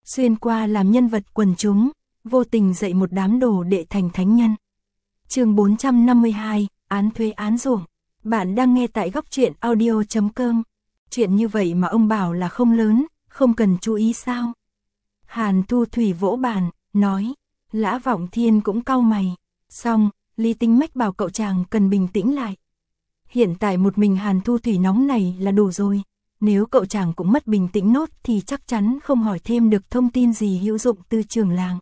xuyên qua làm nhân vật quần chúng, vô tình dạy một đám đồ đệ thành thánh nhân. Chương 452, án thuế án ruộng. Bạn đang nghe tại góc truyện audio.com. Chuyện như vậy mà ông bảo là không lớn, không cần chú ý sao? Hàn Thu Thủy vỗ bàn, nói. Lã Vọng Thiên cũng cau mày. Xong, Lý Tính Mách bảo cậu chàng cần bình tĩnh lại. Hiện tại một mình Hàn Thu Thủy nóng này là đủ rồi. Nếu cậu chàng cũng mất bình tĩnh nốt thì chắc chắn không hỏi thêm được thông tin gì hữu dụng từ trường làng.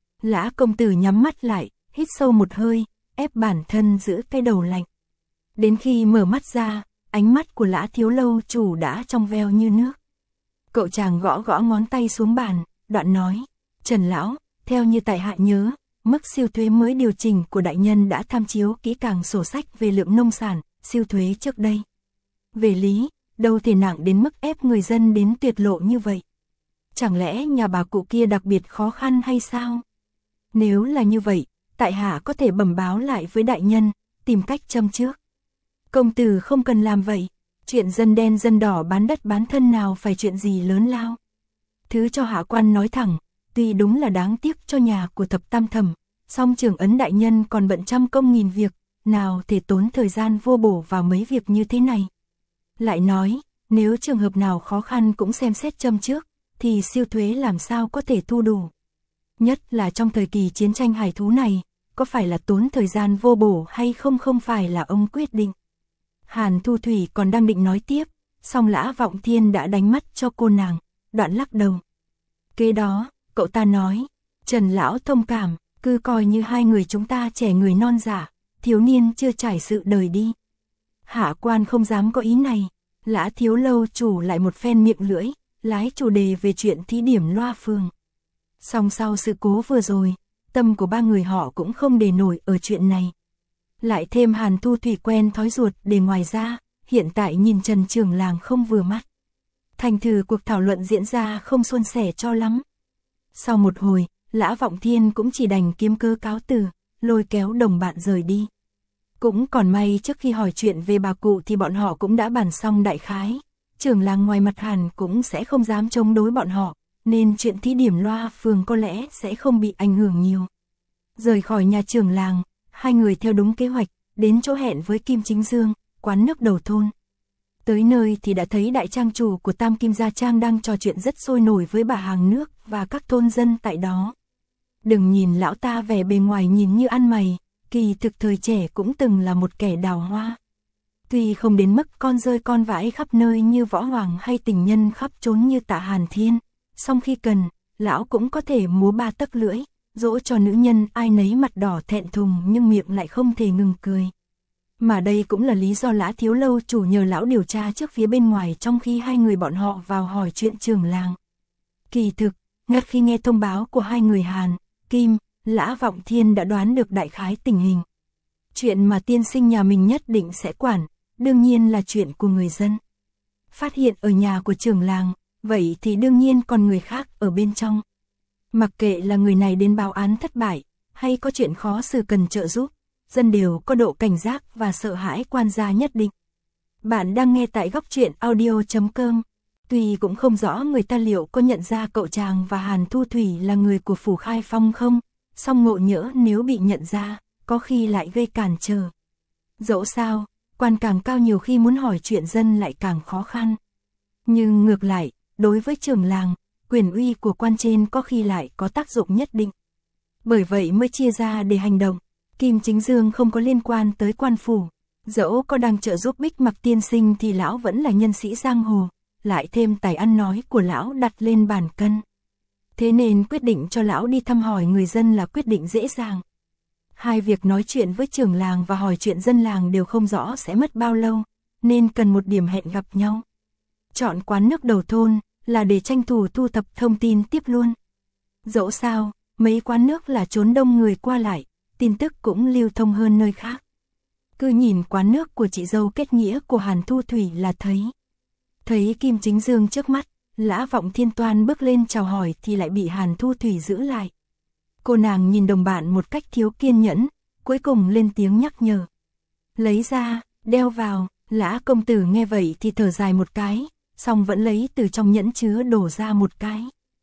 Lã công tử nhắm mắt lại, hít sâu một hơi, ép bản thân giữ cái đầu lạnh. Đến khi mở mắt ra, ánh mắt của Lã thiếu lâu chủ đã trong veo như nước. Cậu chàng gõ gõ ngón tay xuống bàn, đoạn nói. Trần lão, theo như tại hạ nhớ, mức siêu thuế mới điều chỉnh của đại nhân đã tham chiếu kỹ càng sổ sách về lượng nông sản, siêu thuế trước đây. Về lý, đâu thể nặng đến mức ép người dân đến tuyệt lộ như vậy. Chẳng lẽ nhà bà cụ kia đặc biệt khó khăn hay sao? Nếu là như vậy, tại hạ có thể bẩm báo lại với đại nhân, tìm cách châm trước. Công tử không cần làm vậy, chuyện dân đen dân đỏ bán đất bán thân nào phải chuyện gì lớn lao. Thứ cho hạ quan nói thẳng, tuy đúng là đáng tiếc cho nhà của thập tam thẩm, song trưởng ấn đại nhân còn bận trăm công nghìn việc, nào thể tốn thời gian vô bổ vào mấy việc như thế này. Lại nói, nếu trường hợp nào khó khăn cũng xem xét châm trước, thì siêu thuế làm sao có thể thu đủ. Nhất là trong thời kỳ chiến tranh hải thú này, có phải là tốn thời gian vô bổ hay không phải là ông quyết định. Hàn Thu Thủy còn đang định nói tiếp, song Lã Vọng Thiên đã đánh mắt cho cô nàng, đoạn lắc đầu. Kế đó, cậu ta nói, Trần lão thông cảm, cứ coi như hai người chúng ta trẻ người non dạ, thiếu niên chưa trải sự đời đi. Hạ quan không dám có ý này. Lã thiếu lâu chủ lại một phen miệng lưỡi, lái chủ đề về chuyện thí điểm loa phường. Song sau sự cố vừa rồi, tâm của ba người họ cũng không để nổi ở chuyện này. Lại thêm Hàn Thu Thủy quen thói ruột để ngoài ra, hiện tại nhìn Trần trưởng làng không vừa mắt. Thành thử cuộc thảo luận diễn ra không suôn sẻ cho lắm. Sau một hồi, Lã Vọng Thiên cũng chỉ đành kiếm cớ cáo từ, lôi kéo đồng bạn rời đi. Cũng còn may trước khi hỏi chuyện về bà cụ thì bọn họ cũng đã bàn xong đại khái. Trưởng làng ngoài mặt hẳn cũng sẽ không dám chống đối bọn họ, nên chuyện thí điểm loa phường có lẽ sẽ không bị ảnh hưởng nhiều. Rời khỏi nhà trưởng làng, hai người theo đúng kế hoạch, đến chỗ hẹn với Kim Chính Dương, quán nước đầu thôn. Tới nơi thì đã thấy đại trang chủ của Tam Kim Gia Trang đang trò chuyện rất sôi nổi với bà hàng nước và các thôn dân tại đó. Đừng nhìn lão ta vẻ bề ngoài nhìn như ăn mày, kỳ thực thời trẻ cũng từng là một kẻ đào hoa. Tuy không đến mức con rơi con vãi khắp nơi như Võ Hoàng hay tình nhân khắp trốn như Tạ Hàn Thiên, song khi cần, lão cũng có thể múa ba tấc lưỡi, dỗ cho nữ nhân ai nấy mặt đỏ thẹn thùng nhưng miệng lại không thể ngừng cười. Mà đây cũng là lý do Lã thiếu lâu chủ nhờ lão điều tra trước phía bên ngoài trong khi hai người bọn họ vào hỏi chuyện trưởng làng. Kỳ thực, ngay khi nghe thông báo của hai người Hàn, Kim, Lã Vọng Thiên đã đoán được đại khái tình hình. Chuyện mà tiên sinh nhà mình nhất định sẽ quản, đương nhiên là chuyện của người dân. Phát hiện ở nhà của trưởng làng, vậy thì đương nhiên còn người khác ở bên trong. Mặc kệ là người này đến báo án thất bại, hay có chuyện khó xử cần trợ giúp, dân đều có độ cảnh giác và sợ hãi quan gia nhất định. Bạn đang nghe tại góc truyện audio.com. Tuy cũng không rõ người ta liệu có nhận ra cậu chàng và Hàn Thu Thủy là người của Phủ Khai Phong không, song ngộ nhỡ nếu bị nhận ra, có khi lại gây cản trở. Dẫu sao, quan càng cao nhiều khi muốn hỏi chuyện dân lại càng khó khăn. Nhưng ngược lại, đối với trưởng làng, quyền uy của quan trên có khi lại có tác dụng nhất định. Bởi vậy mới chia ra để hành động. Kim Chính Dương không có liên quan tới quan phủ. Dẫu có đang trợ giúp Bích Mặc tiên sinh thì lão vẫn là nhân sĩ giang hồ. Lại thêm tài ăn nói của lão đặt lên bàn cân. Thế nên quyết định cho lão đi thăm hỏi người dân là quyết định dễ dàng. Hai việc nói chuyện với trưởng làng và hỏi chuyện dân làng đều không rõ sẽ mất bao lâu, nên cần một điểm hẹn gặp nhau. Chọn quán nước đầu thôn là để tranh thủ thu thập thông tin tiếp luôn. Dẫu sao, mấy quán nước là chốn đông người qua lại, tin tức cũng lưu thông hơn nơi khác. Cứ nhìn quán nước của chị dâu kết nghĩa của Hàn Thu Thủy là thấy. Thấy Kim Chính Dương trước mắt, Lã Vọng Thiên toan bước lên chào hỏi thì lại bị Hàn Thu Thủy giữ lại. Cô nàng nhìn đồng bạn một cách thiếu kiên nhẫn, cuối cùng lên tiếng nhắc nhở. Lấy ra, đeo vào. Lã công tử nghe vậy thì thở dài một cái, song vẫn lấy từ trong nhẫn chứa đổ ra một cái.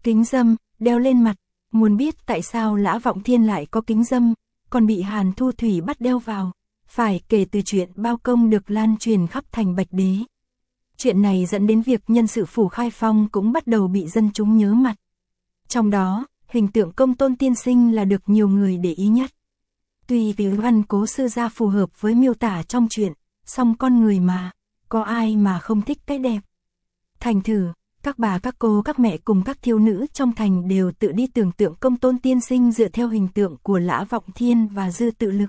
Kính râm, đeo lên mặt, muốn biết tại sao Lã Vọng Thiên lại có kính râm, còn bị Hàn Thu Thủy bắt đeo vào, phải kể từ chuyện bao công được lan truyền khắp thành Bạch Đế. Chuyện này dẫn đến việc nhân sự phủ Khai Phong cũng bắt đầu bị dân chúng nhớ mặt. Trong đó, hình tượng Công Tôn tiên sinh là được nhiều người để ý nhất. Tuy vì văn Cố sư gia phù hợp với miêu tả trong truyện, song con người mà, có ai mà không thích cái đẹp. Thành thử, các bà các cô các mẹ cùng các thiếu nữ trong thành đều tự đi tưởng tượng Công Tôn tiên sinh dựa theo hình tượng của Lã Vọng Thiên và Dư Tự Lực.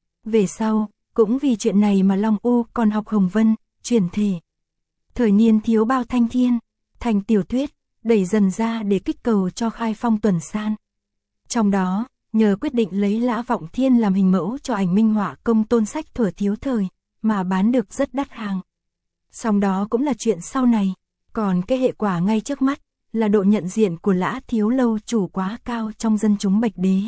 Về sau, cũng vì chuyện này mà Long U còn học Hồng Vân, chuyển thể. Thời niên thiếu bao thanh thiên, thành tiểu thuyết, đẩy dần ra để kích cầu cho Khai Phong tuần san. Trong đó, nhờ quyết định lấy Lã Vọng Thiên làm hình mẫu cho ảnh minh họa Công Tôn sách thuở thiếu thời, mà bán được rất đắt hàng. Song đó cũng là chuyện sau này, còn cái hệ quả ngay trước mắt, là độ nhận diện của Lã Thiếu Lâu chủ quá cao trong dân chúng Bạch Đế.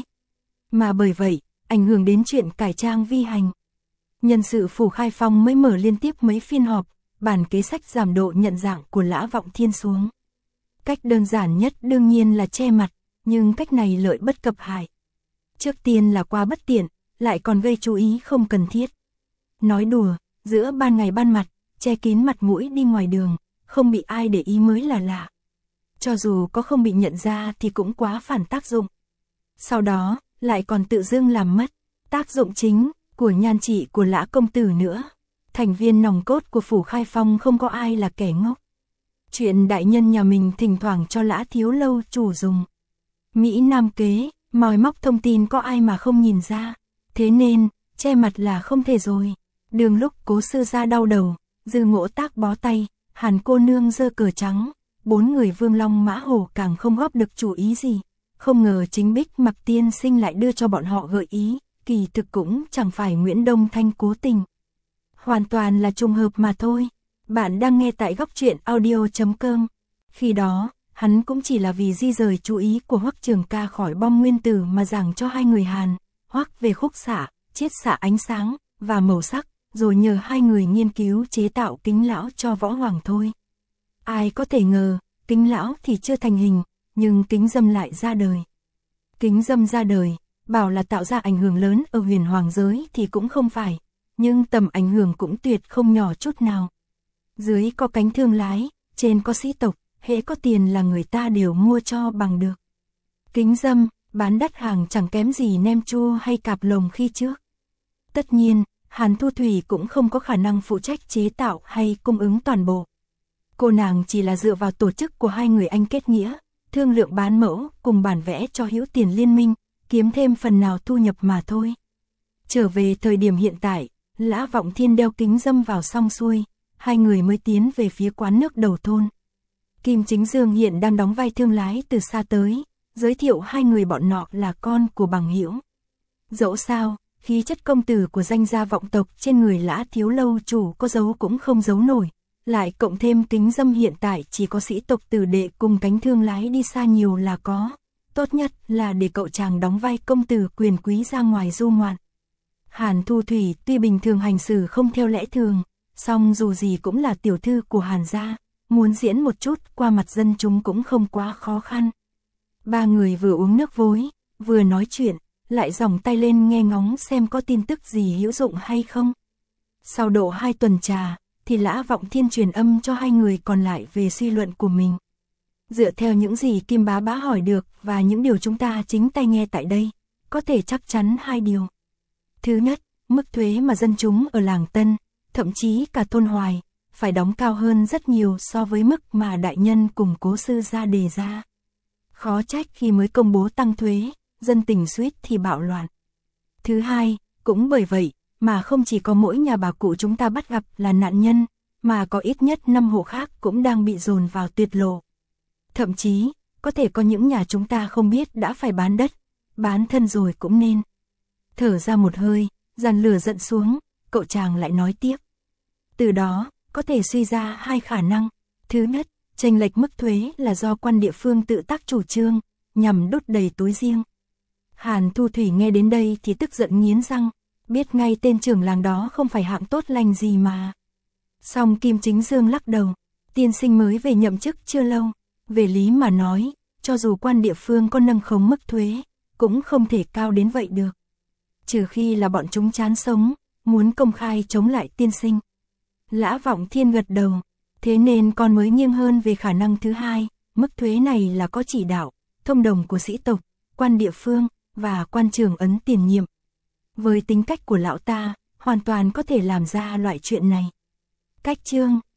Mà bởi vậy, ảnh hưởng đến chuyện cải trang vi hành. Nhân sự phủ Khai Phong mới mở liên tiếp mấy phiên họp, bàn kế sách giảm độ nhận dạng của Lã Vọng Thiên xuống. Cách đơn giản nhất đương nhiên là che mặt, nhưng cách này lợi bất cập hại. Trước tiên là quá bất tiện, lại còn gây chú ý không cần thiết. Nói đùa, giữa ban ngày ban mặt, che kín mặt mũi đi ngoài đường, không bị ai để ý mới là lạ. Cho dù có không bị nhận ra thì cũng quá phản tác dụng. Sau đó, lại còn tự dưng làm mất tác dụng chính của nhan trị của Lã công tử nữa. Thành viên nòng cốt của phủ Khai Phong không có ai là kẻ ngốc. Chuyện đại nhân nhà mình thỉnh thoảng cho Lã Thiếu Lâu chủ dùng Mỹ Nam kế, mòi móc thông tin có ai mà không nhìn ra. Thế nên, che mặt là không thể rồi. Đường lúc Cố sư gia đau đầu, Dư Ngỗ Tác bó tay, Hàn cô nương giơ cờ trắng, 4 người Vương Long Mã Hổ càng không góp được chủ ý gì. Không ngờ chính Bích Mặc tiên sinh lại đưa cho bọn họ gợi ý, kỳ thực cũng chẳng phải Nguyễn Đông Thanh cố tình. Hoàn toàn là trùng hợp mà thôi. Bạn đang nghe tại góc truyện audio.com. Khi đó, hắn cũng chỉ là vì di rời chú ý của Hoắc Trường Ca khỏi bom nguyên tử mà giảng cho hai người Hàn, Hoắc về khúc xạ, chiết xạ ánh sáng và màu sắc, rồi nhờ hai người nghiên cứu chế tạo kính lão cho Võ Hoàng thôi. Ai có thể ngờ, kính lão thì chưa thành hình, nhưng kính dâm lại ra đời. Kính dâm ra đời, bảo là tạo ra ảnh hưởng lớn ở huyền hoàng giới thì cũng không phải, nhưng tầm ảnh hưởng cũng tuyệt không nhỏ chút nào. Dưới có cánh thương lái, trên có sĩ tộc, hễ có tiền là người ta đều mua cho bằng được. Kính dâm, bán đắt hàng chẳng kém gì nem chua hay cạp lồng khi trước. Tất nhiên, Hàn Thu Thủy cũng không có khả năng phụ trách chế tạo hay cung ứng toàn bộ. Cô nàng chỉ là dựa vào tổ chức của hai người anh kết nghĩa, thương lượng bán mẫu cùng bản vẽ cho hữu tiền liên minh, kiếm thêm phần nào thu nhập mà thôi. Trở về thời điểm hiện tại, Lã Vọng Thiên đeo kính dâm vào xong xuôi, hai người mới tiến về phía quán nước đầu thôn. Kim Chính Dương hiện đang đóng vai thương lái từ xa tới, giới thiệu hai người bọn nọ là con của bằng hữu. Dẫu sao, khí chất công tử của danh gia vọng tộc trên người Lã Thiếu Lâu chủ có giấu cũng không giấu nổi, lại cộng thêm kính dâm hiện tại chỉ có sĩ tộc tử đệ cùng cánh thương lái đi xa nhiều là có. Tốt nhất là để cậu chàng đóng vai công tử quyền quý ra ngoài du ngoạn. Hàn Thu Thủy tuy bình thường hành xử không theo lẽ thường, song dù gì cũng là tiểu thư của Hàn gia, muốn diễn một chút qua mặt dân chúng cũng không quá khó khăn. Ba người vừa uống nước vối, vừa nói chuyện, lại giòng tay lên nghe ngóng xem có tin tức gì hữu dụng hay không. Sau độ 2 tuần trà, thì Lã Vọng Thiên truyền âm cho hai người còn lại về suy luận của mình. Dựa theo những gì Kim Bá Bá hỏi được và những điều chúng ta chính tay nghe tại đây, có thể chắc chắn hai điều. Thứ nhất, mức thuế mà dân chúng ở làng Tân, thậm chí cả thôn Hoài, phải đóng cao hơn rất nhiều so với mức mà đại nhân cùng Cố sư gia đề ra. Khó trách khi mới công bố tăng thuế, dân tình suýt thì bạo loạn. Thứ hai, cũng bởi vậy mà không chỉ có mỗi nhà bà cụ chúng ta bắt gặp là nạn nhân, mà có ít nhất 5 hộ khác cũng đang bị dồn vào tuyệt lộ. Thậm chí, có thể có những nhà chúng ta không biết đã phải bán đất, bán thân rồi cũng nên. Thở ra một hơi, dàn lửa giận xuống, cậu chàng lại nói tiếp. Từ đó, có thể suy ra hai khả năng. Thứ nhất, chênh lệch mức thuế là do quan địa phương tự tác chủ trương, nhằm đút đầy túi riêng. Hàn Thu Thủy nghe đến đây thì tức giận nghiến răng, biết ngay tên trưởng làng đó không phải hạng tốt lành gì mà. Song Kim Chính Dương lắc đầu, tiên sinh mới về nhậm chức chưa lâu, về lý mà nói, cho dù quan địa phương có nâng khống mức thuế, cũng không thể cao đến vậy được. Trừ khi là bọn chúng chán sống, muốn công khai chống lại tiên sinh. Lã Vọng Thiên gật đầu, thế nên con mới nghiêng hơn về khả năng thứ hai, mức thuế này là có chỉ đạo, thông đồng của sĩ tộc, quan địa phương, và quan trường ấn tiền nhiệm. Với tính cách của lão ta, hoàn toàn có thể làm ra loại chuyện này. Cách chương